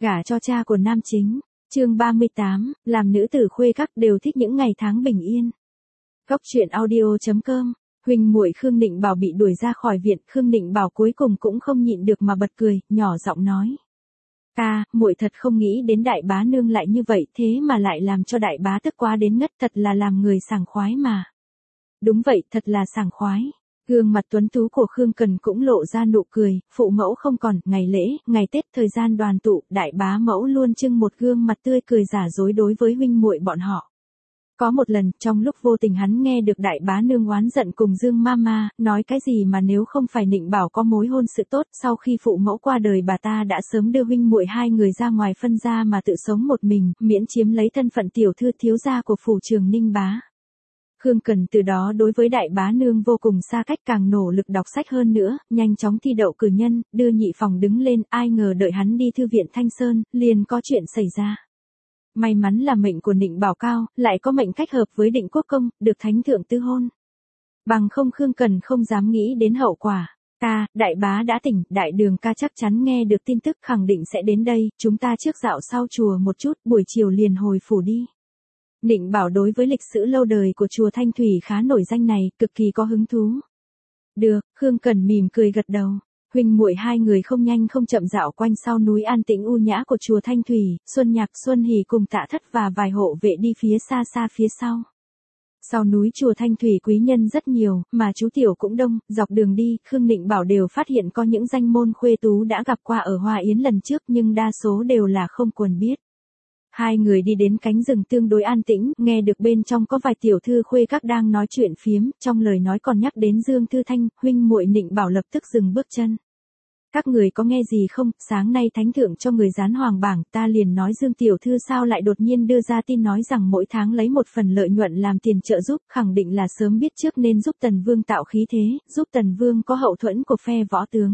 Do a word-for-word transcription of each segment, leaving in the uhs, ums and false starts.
Gả cho cha của nam chính. Chương ba mươi tám, làm nữ tử khuê các đều thích những ngày tháng bình yên. Góc truyện audio chấm com. Huynh muội Khương Nịnh Bảo bị đuổi ra khỏi viện, Khương Nịnh Bảo cuối cùng cũng không nhịn được mà bật cười, nhỏ giọng nói: "Ta, muội thật không nghĩ đến đại bá nương lại như vậy, thế mà lại làm cho đại bá tức quá đến ngất, thật là làm người sảng khoái mà." Đúng vậy, thật là sảng khoái. Gương mặt tuấn tú của Khương Cần cũng lộ ra nụ cười, phụ mẫu không còn, ngày lễ, ngày Tết thời gian đoàn tụ, đại bá mẫu luôn trưng một gương mặt tươi cười giả dối đối với huynh muội bọn họ. Có một lần, trong lúc vô tình hắn nghe được đại bá nương oán giận cùng Dương Mama, nói cái gì mà nếu không phải Nịnh Bảo có mối hôn sự tốt, sau khi phụ mẫu qua đời bà ta đã sớm đưa huynh muội hai người ra ngoài phân gia mà tự sống một mình, miễn chiếm lấy thân phận tiểu thư thiếu gia của phủ Trường Ninh bá. Khương Cần từ đó đối với đại bá nương vô cùng xa cách, càng nỗ lực đọc sách hơn nữa, nhanh chóng thi đậu cử nhân, đưa nhị phòng đứng lên, ai ngờ đợi hắn đi thư viện Thanh Sơn, liền có chuyện xảy ra. May mắn là mệnh của Nịnh Bảo cao, lại có mệnh cách hợp với Định Quốc Công, được thánh thượng tư hôn. Bằng không Khương Cần không dám nghĩ đến hậu quả. "Ca, đại bá đã tỉnh, đại đường ca chắc chắn nghe được tin tức khẳng định sẽ đến đây, chúng ta trước dạo sau chùa một chút, buổi chiều liền hồi phủ đi." Nịnh Bảo đối với lịch sử lâu đời của chùa Thanh Thủy khá nổi danh này, cực kỳ có hứng thú. Được, Khương Cần mỉm cười gật đầu. Huynh muội hai người không nhanh không chậm dạo quanh sau núi an tĩnh u nhã của chùa Thanh Thủy, Xuân Nhạc, Xuân Hỷ cùng Tạ Thất và vài hộ vệ đi phía xa xa phía sau. Sau núi chùa Thanh Thủy quý nhân rất nhiều, mà chú tiểu cũng đông, dọc đường đi, Khương Nịnh Bảo đều phát hiện có những danh môn khuê tú đã gặp qua ở Hoa Yến lần trước nhưng đa số đều là không quần biết. Hai người đi đến cánh rừng tương đối an tĩnh, nghe được bên trong có vài tiểu thư khuê các đang nói chuyện phiếm, trong lời nói còn nhắc đến Dương Thư Thanh, huynh muội Nịnh Bảo lập tức dừng bước chân. "Các người có nghe gì không, sáng nay thánh thượng cho người dán hoàng bảng, ta liền nói Dương tiểu thư sao lại đột nhiên đưa ra tin nói rằng mỗi tháng lấy một phần lợi nhuận làm tiền trợ giúp, khẳng định là sớm biết trước nên giúp Tần Vương tạo khí thế, giúp Tần Vương có hậu thuẫn của phe võ tướng.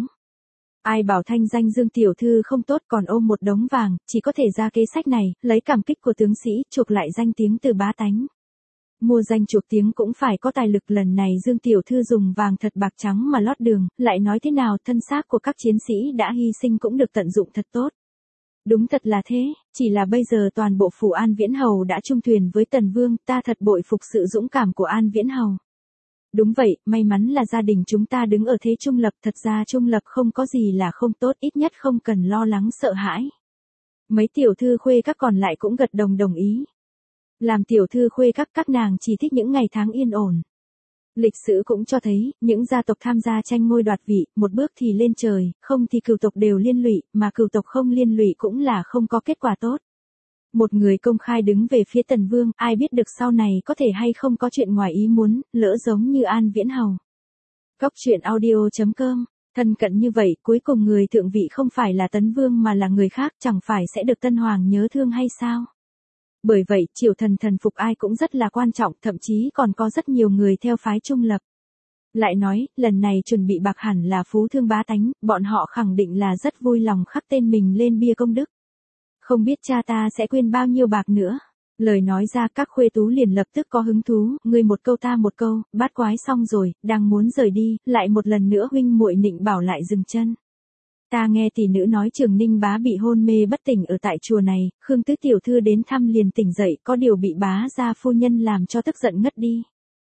Ai bảo thanh danh Dương tiểu thư không tốt còn ôm một đống vàng, chỉ có thể ra kế sách này, lấy cảm kích của tướng sĩ, chuộc lại danh tiếng từ bá tánh. Mua danh chuộc tiếng cũng phải có tài lực, lần này Dương tiểu thư dùng vàng thật bạc trắng mà lót đường, lại nói thế nào thân xác của các chiến sĩ đã hy sinh cũng được tận dụng thật tốt." "Đúng thật là thế, chỉ là bây giờ toàn bộ phủ An Viễn Hầu đã chung thuyền với Tần Vương, ta thật bội phục sự dũng cảm của An Viễn Hầu." "Đúng vậy, may mắn là gia đình chúng ta đứng ở thế trung lập, thật ra trung lập không có gì là không tốt, ít nhất không cần lo lắng sợ hãi." Mấy tiểu thư khuê các còn lại cũng gật đồng đồng ý. Làm tiểu thư khuê các các nàng chỉ thích những ngày tháng yên ổn. Lịch sử cũng cho thấy, những gia tộc tham gia tranh ngôi đoạt vị, một bước thì lên trời, không thì cửu tộc đều liên lụy, mà cửu tộc không liên lụy cũng là không có kết quả tốt. Một người công khai đứng về phía Tần Vương, ai biết được sau này có thể hay không có chuyện ngoài ý muốn, lỡ giống như An Viễn Hầu. Góc truyện audio chấm com. Thân cận như vậy, cuối cùng người thượng vị không phải là Tấn Vương mà là người khác, chẳng phải sẽ được Tân Hoàng nhớ thương hay sao? Bởi vậy, triều thần thần phục ai cũng rất là quan trọng, thậm chí còn có rất nhiều người theo phái trung lập. Lại nói, lần này chuẩn bị bạc hẳn là phú thương bá tánh, bọn họ khẳng định là rất vui lòng khắc tên mình lên bia công đức. Không biết cha ta sẽ quyên bao nhiêu bạc nữa. Lời nói ra các khuê tú liền lập tức có hứng thú, ngươi một câu ta một câu, bát quái xong rồi, đang muốn rời đi, lại một lần nữa huynh muội Nịnh Bảo lại dừng chân. "Ta nghe tỷ nữ nói Trường Ninh bá bị hôn mê bất tỉnh ở tại chùa này, Khương tứ tiểu thư đến thăm liền tỉnh dậy, có điều bị bá gia phu nhân làm cho tức giận ngất đi.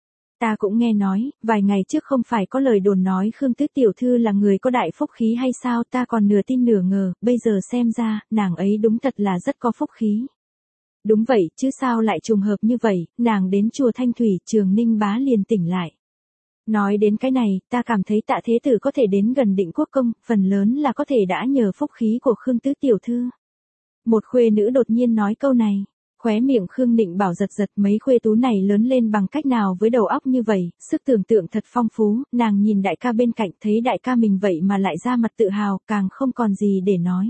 Ta cũng nghe nói, vài ngày trước không phải có lời đồn nói Khương tứ tiểu thư là người có đại phúc khí hay sao, ta còn nửa tin nửa ngờ, bây giờ xem ra, nàng ấy đúng thật là rất có phúc khí." "Đúng vậy, chứ sao lại trùng hợp như vậy, nàng đến chùa Thanh Thủy, Trường Ninh bá liền tỉnh lại. Nói đến cái này, ta cảm thấy Tạ thế tử có thể đến gần Định Quốc Công, phần lớn là có thể đã nhờ phúc khí của Khương tứ tiểu thư." Một khuê nữ đột nhiên nói câu này, khóe miệng Khương Nịnh Bảo giật giật, mấy khuê tú này lớn lên bằng cách nào với đầu óc như vậy, sức tưởng tượng thật phong phú, nàng nhìn đại ca bên cạnh thấy đại ca mình vậy mà lại ra mặt tự hào, càng không còn gì để nói.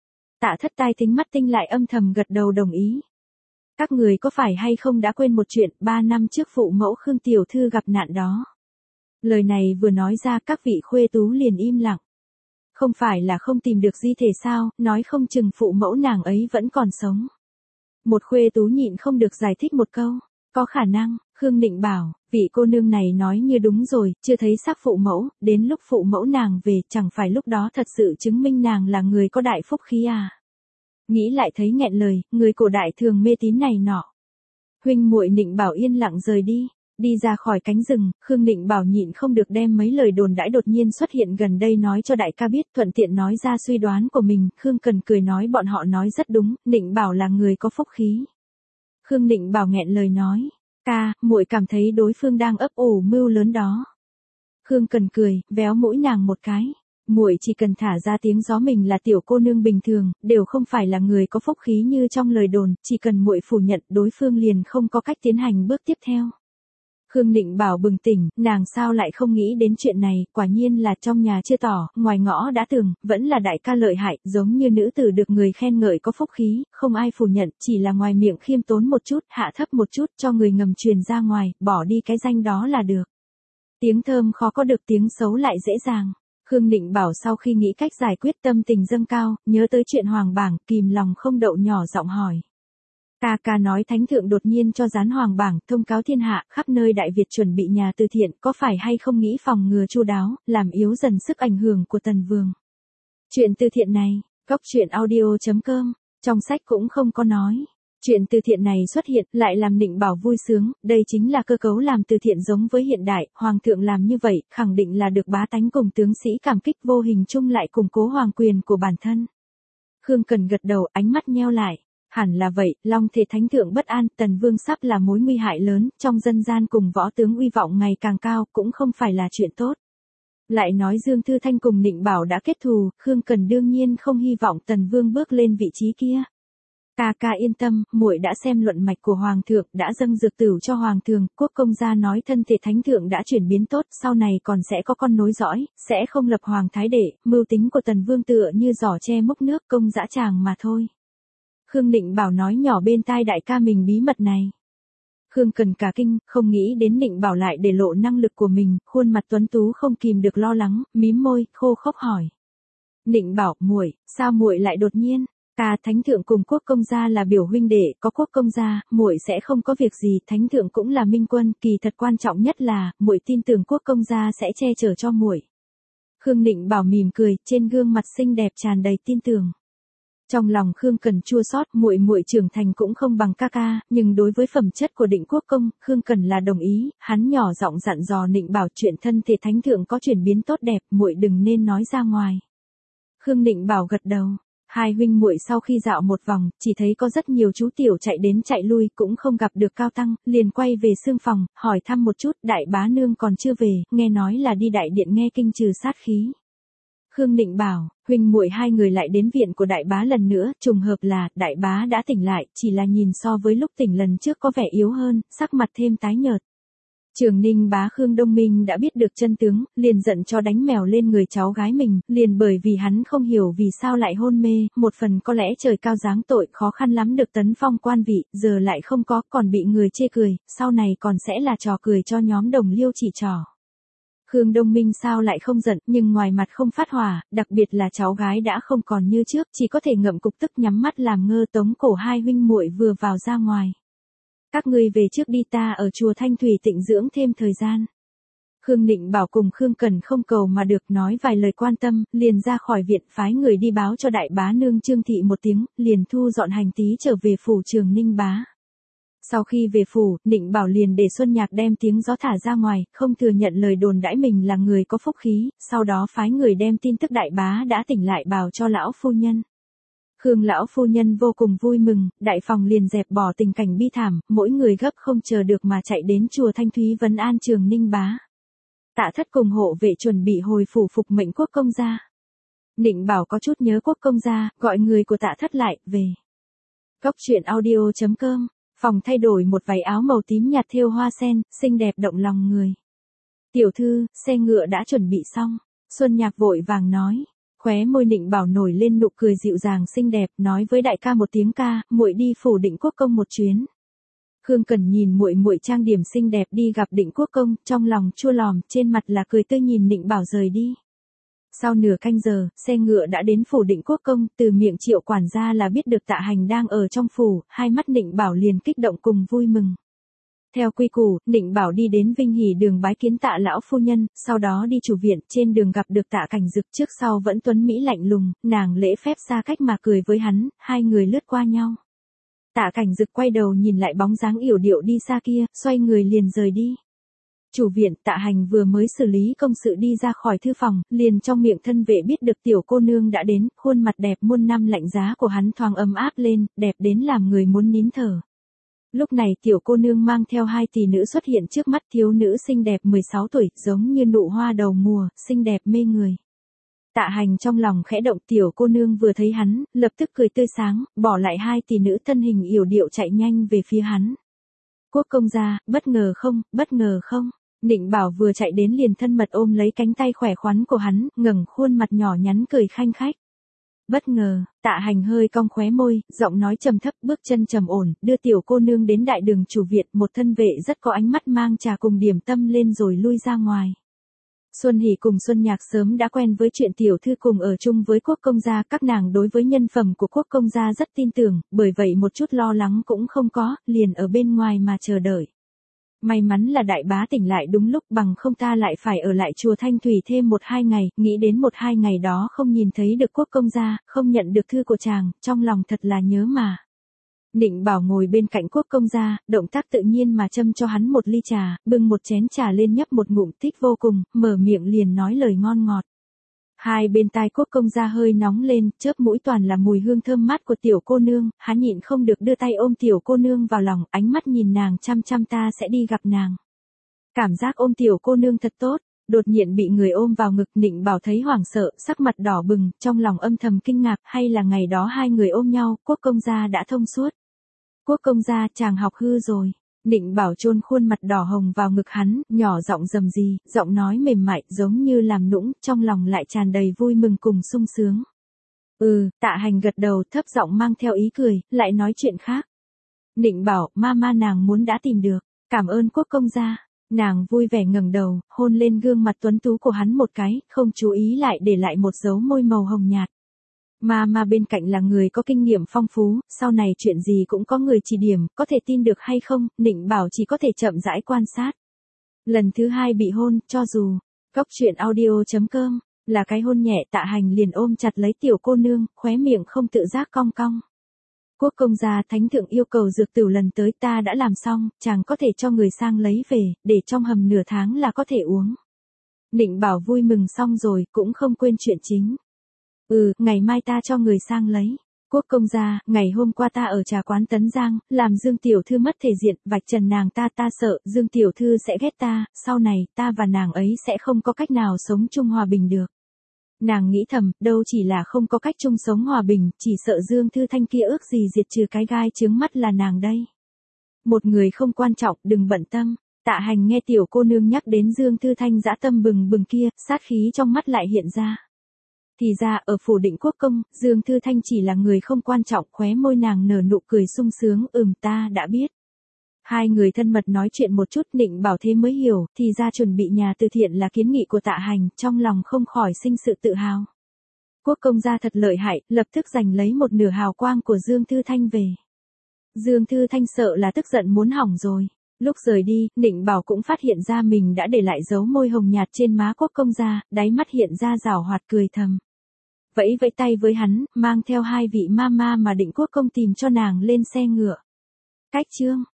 Tạ Thất tai thính mắt tinh lại âm thầm gật đầu đồng ý. "Các người có phải hay không đã quên một chuyện, ba năm trước phụ mẫu Khương tiểu thư gặp nạn đó." Lời này vừa nói ra các vị khuê tú liền im lặng. Không phải là không tìm được di thể sao, nói không chừng phụ mẫu nàng ấy vẫn còn sống. Một khuê tú nhịn không được giải thích một câu. "Có khả năng." Khương Nịnh bảo, vị cô nương này nói như đúng rồi, chưa thấy xác phụ mẫu, đến lúc phụ mẫu nàng về chẳng phải lúc đó thật sự chứng minh nàng là người có đại phúc khí à. nghĩ lại thấy nghẹn lời, người cổ đại thường mê tín này nọ. Huynh muội Nịnh Bảo yên lặng rời đi, đi ra khỏi cánh rừng, Khương Nịnh Bảo nhịn không được đem mấy lời đồn đãi đột nhiên xuất hiện gần đây nói cho đại ca biết, thuận tiện nói ra suy đoán của mình. Khương Cần cười nói bọn họ nói rất đúng, Nịnh Bảo là người có phúc khí. Khương Nịnh Bảo nghẹn lời nói, ca, muội cảm thấy đối phương đang ấp ủ mưu lớn đó. Khương Cần cười, véo mũi nàng một cái. Muội chỉ cần thả ra tiếng gió mình là tiểu cô nương bình thường, đều không phải là người có phúc khí như trong lời đồn, chỉ cần muội phủ nhận đối phương liền không có cách tiến hành bước tiếp theo. Khương Nịnh Bảo bừng tỉnh, nàng sao lại không nghĩ đến chuyện này, quả nhiên là trong nhà chưa tỏ, ngoài ngõ đã tường, vẫn là đại ca lợi hại, giống như nữ tử được người khen ngợi có phúc khí, không ai phủ nhận, chỉ là ngoài miệng khiêm tốn một chút, hạ thấp một chút cho người ngầm truyền ra ngoài, bỏ đi cái danh đó là được. Tiếng thơm khó có được tiếng xấu lại dễ dàng. Khương Nịnh Bảo sau khi nghĩ cách giải quyết tâm tình dâng cao, nhớ tới chuyện hoàng bảng, kìm lòng không đậu nhỏ giọng hỏi. Ca ca nói thánh thượng đột nhiên cho dán hoàng bảng, thông cáo thiên hạ, khắp nơi Đại Việt chuẩn bị nhà từ thiện, có phải hay không nghĩ phòng ngừa chu đáo, làm yếu dần sức ảnh hưởng của Tần Vương. Chuyện từ thiện này, góc truyện audio chấm com, trong sách cũng không có nói. Chuyện từ thiện này xuất hiện lại làm Nịnh Bảo vui sướng, đây chính là cơ cấu làm từ thiện giống với hiện đại, hoàng thượng làm như vậy, khẳng định là được bá tánh cùng tướng sĩ cảm kích, vô hình chung lại củng cố hoàng quyền của bản thân. Khương Cần gật đầu, ánh mắt nheo lại. Hẳn là vậy, Long Thể Thánh Thượng bất an, Tần Vương sắp là mối nguy hại lớn, trong dân gian cùng võ tướng uy vọng ngày càng cao, cũng không phải là chuyện tốt. Lại nói Dương Thư Thanh cùng Nịnh Bảo đã kết thù, Khương Cần đương nhiên không hy vọng Tần Vương bước lên vị trí kia. Ca ca yên tâm, muội đã xem luận mạch của hoàng thượng, đã dâng dược tửu cho hoàng thượng, quốc công gia nói thân thể thánh thượng đã chuyển biến tốt, sau này còn sẽ có con nối dõi, sẽ không lập hoàng thái đệ, mưu tính của Tần Vương tựa như giỏ che múc nước, công dã tràng mà thôi. Khương Nịnh Bảo nói nhỏ bên tai đại ca mình bí mật này. Khương Cần cả kinh, không nghĩ đến Nịnh Bảo lại để lộ năng lực của mình, khuôn mặt tuấn tú không kìm được lo lắng, mím môi, khô khốc hỏi. Nịnh Bảo, muội, sao muội lại đột nhiên? Ta thánh thượng cùng quốc công gia là biểu huynh đệ, có quốc công gia, muội sẽ không có việc gì, thánh thượng cũng là minh quân, kỳ thật quan trọng nhất là, muội tin tưởng quốc công gia sẽ che chở cho muội. Khương Nịnh Bảo mỉm cười, trên gương mặt xinh đẹp tràn đầy tin tưởng. Trong lòng Khương Cần chua xót, muội muội trưởng thành cũng không bằng ca ca, nhưng đối với phẩm chất của Định Quốc công, Khương Cần là đồng ý, hắn nhỏ giọng dặn dò Nịnh Bảo chuyện thân thể thánh thượng có chuyển biến tốt đẹp, muội đừng nên nói ra ngoài. Khương Nịnh Bảo gật đầu. Hai huynh muội sau khi dạo một vòng, chỉ thấy có rất nhiều chú tiểu chạy đến chạy lui, cũng không gặp được Cao Tăng, liền quay về xương phòng, hỏi thăm một chút, đại bá nương còn chưa về, nghe nói là đi đại điện nghe kinh trừ sát khí. Khương Nịnh Bảo, huynh muội hai người lại đến viện của đại bá lần nữa, trùng hợp là, đại bá đã tỉnh lại, chỉ là nhìn so với lúc tỉnh lần trước có vẻ yếu hơn, sắc mặt thêm tái nhợt. Trường Ninh bá Khương Đông Minh đã biết được chân tướng, liền giận cho đánh mèo lên người cháu gái mình, liền bởi vì hắn không hiểu vì sao lại hôn mê, một phần có lẽ trời cao giáng tội khó khăn lắm được tấn phong quan vị, giờ lại không có, còn bị người chê cười, sau này còn sẽ là trò cười cho nhóm đồng liêu chỉ trò. Khương Đông Minh sao lại không giận, nhưng ngoài mặt không phát hỏa, đặc biệt là cháu gái đã không còn như trước, chỉ có thể ngậm cục tức nhắm mắt làm ngơ tống cổ hai huynh muội vừa vào ra ngoài. Các ngươi về trước đi, ta ở chùa Thanh Thủy tịnh dưỡng thêm thời gian. Khương Nịnh Bảo cùng Khương Cần không cầu mà được nói vài lời quan tâm, liền ra khỏi viện phái người đi báo cho đại bá nương Trương Thị một tiếng, liền thu dọn hành tí trở về phủ Trường Ninh bá. Sau khi về phủ, Nịnh Bảo liền để Xuân Nhạc đem tiếng gió thả ra ngoài, không thừa nhận lời đồn đãi mình là người có phúc khí, sau đó phái người đem tin tức đại bá đã tỉnh lại báo cho lão phu nhân. Khương lão phu nhân vô cùng vui mừng, đại phòng liền dẹp bỏ tình cảnh bi thảm, mỗi người gấp không chờ được mà chạy đến chùa Thanh Thúy vấn an Trường Ninh bá. Tạ Thất cùng hộ vệ chuẩn bị hồi phủ phục mệnh quốc công gia. Nịnh Bảo có chút nhớ quốc công gia, gọi người của Tạ Thất lại, về. Góc truyện audio chấm com, phòng thay đổi một váy áo màu tím nhạt thêu hoa sen, xinh đẹp động lòng người. Tiểu thư, xe ngựa đã chuẩn bị xong, Xuân Nhạc vội vàng nói. Khóe môi Nịnh Bảo nổi lên nụ cười dịu dàng xinh đẹp, nói với đại ca một tiếng ca, muội đi phủ Định Quốc công một chuyến. Khương Cần nhìn muội muội trang điểm xinh đẹp đi gặp Định Quốc công, trong lòng chua lòm, trên mặt là cười tươi nhìn Nịnh Bảo rời đi. Sau nửa canh giờ, xe ngựa đã đến phủ Định Quốc công, từ miệng Triệu quản gia là biết được Tạ Hành đang ở trong phủ, hai mắt Nịnh Bảo liền kích động cùng vui mừng. Theo quy củ, Nịnh Bảo đi đến Vinh Hỷ đường bái kiến Tạ lão phu nhân, sau đó đi chủ viện, trên đường gặp được Tạ Cảnh Dực, trước sau vẫn tuấn mỹ lạnh lùng, nàng lễ phép xa cách mà cười với hắn, hai người lướt qua nhau. Tạ Cảnh Dực quay đầu nhìn lại bóng dáng yểu điệu đi xa kia, xoay người liền rời đi. Chủ viện, Tạ Hành vừa mới xử lý công sự đi ra khỏi thư phòng, liền trong miệng thân vệ biết được tiểu cô nương đã đến, khuôn mặt đẹp muôn năm lạnh giá của hắn thoáng ấm áp lên, đẹp đến làm người muốn nín thở. Lúc này tiểu cô nương mang theo hai tỷ nữ xuất hiện trước mắt, thiếu nữ xinh đẹp mười sáu tuổi, giống như nụ hoa đầu mùa, xinh đẹp mê người. Tạ Hành trong lòng khẽ động, tiểu cô nương vừa thấy hắn, lập tức cười tươi sáng, bỏ lại hai tỷ nữ thân hình yểu điệu chạy nhanh về phía hắn. Quốc công gia, bất ngờ không, bất ngờ không. Nịnh Bảo vừa chạy đến liền thân mật ôm lấy cánh tay khỏe khoắn của hắn, ngẩng khuôn mặt nhỏ nhắn cười khanh khách. Bất ngờ, Tạ Hành hơi cong khóe môi, giọng nói trầm thấp, bước chân trầm ổn, đưa tiểu cô nương đến đại đường chủ viện, một thân vệ rất có ánh mắt mang trà cùng điểm tâm lên rồi lui ra ngoài. Xuân Hỷ cùng Xuân Nhạc sớm đã quen với chuyện tiểu thư cùng ở chung với quốc công gia, các nàng đối với nhân phẩm của quốc công gia rất tin tưởng, bởi vậy một chút lo lắng cũng không có, liền ở bên ngoài mà chờ đợi. May mắn là đại bá tỉnh lại đúng lúc, bằng không ta lại phải ở lại chùa Thanh Thủy thêm một hai ngày, nghĩ đến một hai ngày đó không nhìn thấy được quốc công gia, không nhận được thư của chàng, trong lòng thật là nhớ mà. Nịnh Bảo ngồi bên cạnh quốc công gia, động tác tự nhiên mà châm cho hắn một ly trà, bưng một chén trà lên nhấp một ngụm thích vô cùng, mở miệng liền nói lời ngon ngọt. Hai bên tai quốc công gia hơi nóng lên, chớp mũi toàn là mùi hương thơm mát của tiểu cô nương, hắn nhịn không được đưa tay ôm tiểu cô nương vào lòng, ánh mắt nhìn nàng chăm chăm, ta sẽ đi gặp nàng. Cảm giác ôm tiểu cô nương thật tốt, đột nhiên bị người ôm vào ngực, Nịnh Bảo thấy hoảng sợ, sắc mặt đỏ bừng, trong lòng âm thầm kinh ngạc, hay là ngày đó hai người ôm nhau, quốc công gia đã thông suốt. Quốc công gia, chàng học hư rồi. Nịnh Bảo chôn khuôn mặt đỏ hồng vào ngực hắn, nhỏ giọng rầm rì, giọng nói mềm mại, giống như làm nũng, trong lòng lại tràn đầy vui mừng cùng sung sướng. Ừ, Tạ Hành gật đầu, thấp giọng mang theo ý cười, lại nói chuyện khác. Nịnh Bảo, ma ma nàng muốn đã tìm được, cảm ơn quốc công gia. Nàng vui vẻ ngẩng đầu, hôn lên gương mặt tuấn tú của hắn một cái, không chú ý lại để lại một dấu môi màu hồng nhạt. Ma ma bên cạnh là người có kinh nghiệm phong phú, sau này chuyện gì cũng có người chỉ điểm, có thể tin được hay không, Nịnh Bảo chỉ có thể chậm rãi quan sát. Lần thứ hai bị hôn, cho dù, góc truyện audio chấm com, là cái hôn nhẹ, Tạ Hành liền ôm chặt lấy tiểu cô nương, khóe miệng không tự giác cong cong. Quốc công gia, thánh thượng yêu cầu dược tửu lần tới ta đã làm xong, chàng có thể cho người sang lấy về, để trong hầm nửa tháng là có thể uống. Nịnh Bảo vui mừng xong rồi, cũng không quên chuyện chính. Ừ, ngày mai ta cho người sang lấy. Quốc công gia, ngày hôm qua ta ở trà quán Tấn Giang, làm Dương tiểu thư mất thể diện, vạch trần nàng ta, ta sợ Dương tiểu thư sẽ ghét ta, sau này ta và nàng ấy sẽ không có cách nào sống chung hòa bình được. Nàng nghĩ thầm, đâu chỉ là không có cách chung sống hòa bình, chỉ sợ Dương Thư Thanh kia ước gì diệt trừ cái gai chướng mắt là nàng đây. Một người không quan trọng, đừng bận tâm. Tạ Hành nghe tiểu cô nương nhắc đến Dương Thư Thanh dã tâm bừng bừng kia, sát khí trong mắt lại hiện ra. Thì ra, ở phủ Định Quốc công, Dương Thư Thanh chỉ là người không quan trọng, khóe môi nàng nở nụ cười sung sướng, ừm ta đã biết. Hai người thân mật nói chuyện một chút, Nịnh Bảo thế mới hiểu, thì ra chuẩn bị nhà từ thiện là kiến nghị của Tạ Hành, trong lòng không khỏi sinh sự tự hào. Quốc công gia thật lợi hại, lập tức giành lấy một nửa hào quang của Dương Thư Thanh về. Dương Thư Thanh sợ là tức giận muốn hỏng rồi. Lúc rời đi, Nịnh Bảo cũng phát hiện ra mình đã để lại dấu môi hồng nhạt trên má quốc công gia, đáy mắt hiện ra giảo hoạt cười thầm. Vẫy vẫy tay với hắn, mang theo hai vị ma ma mà Định Quốc công tìm cho nàng lên xe ngựa. Cách chương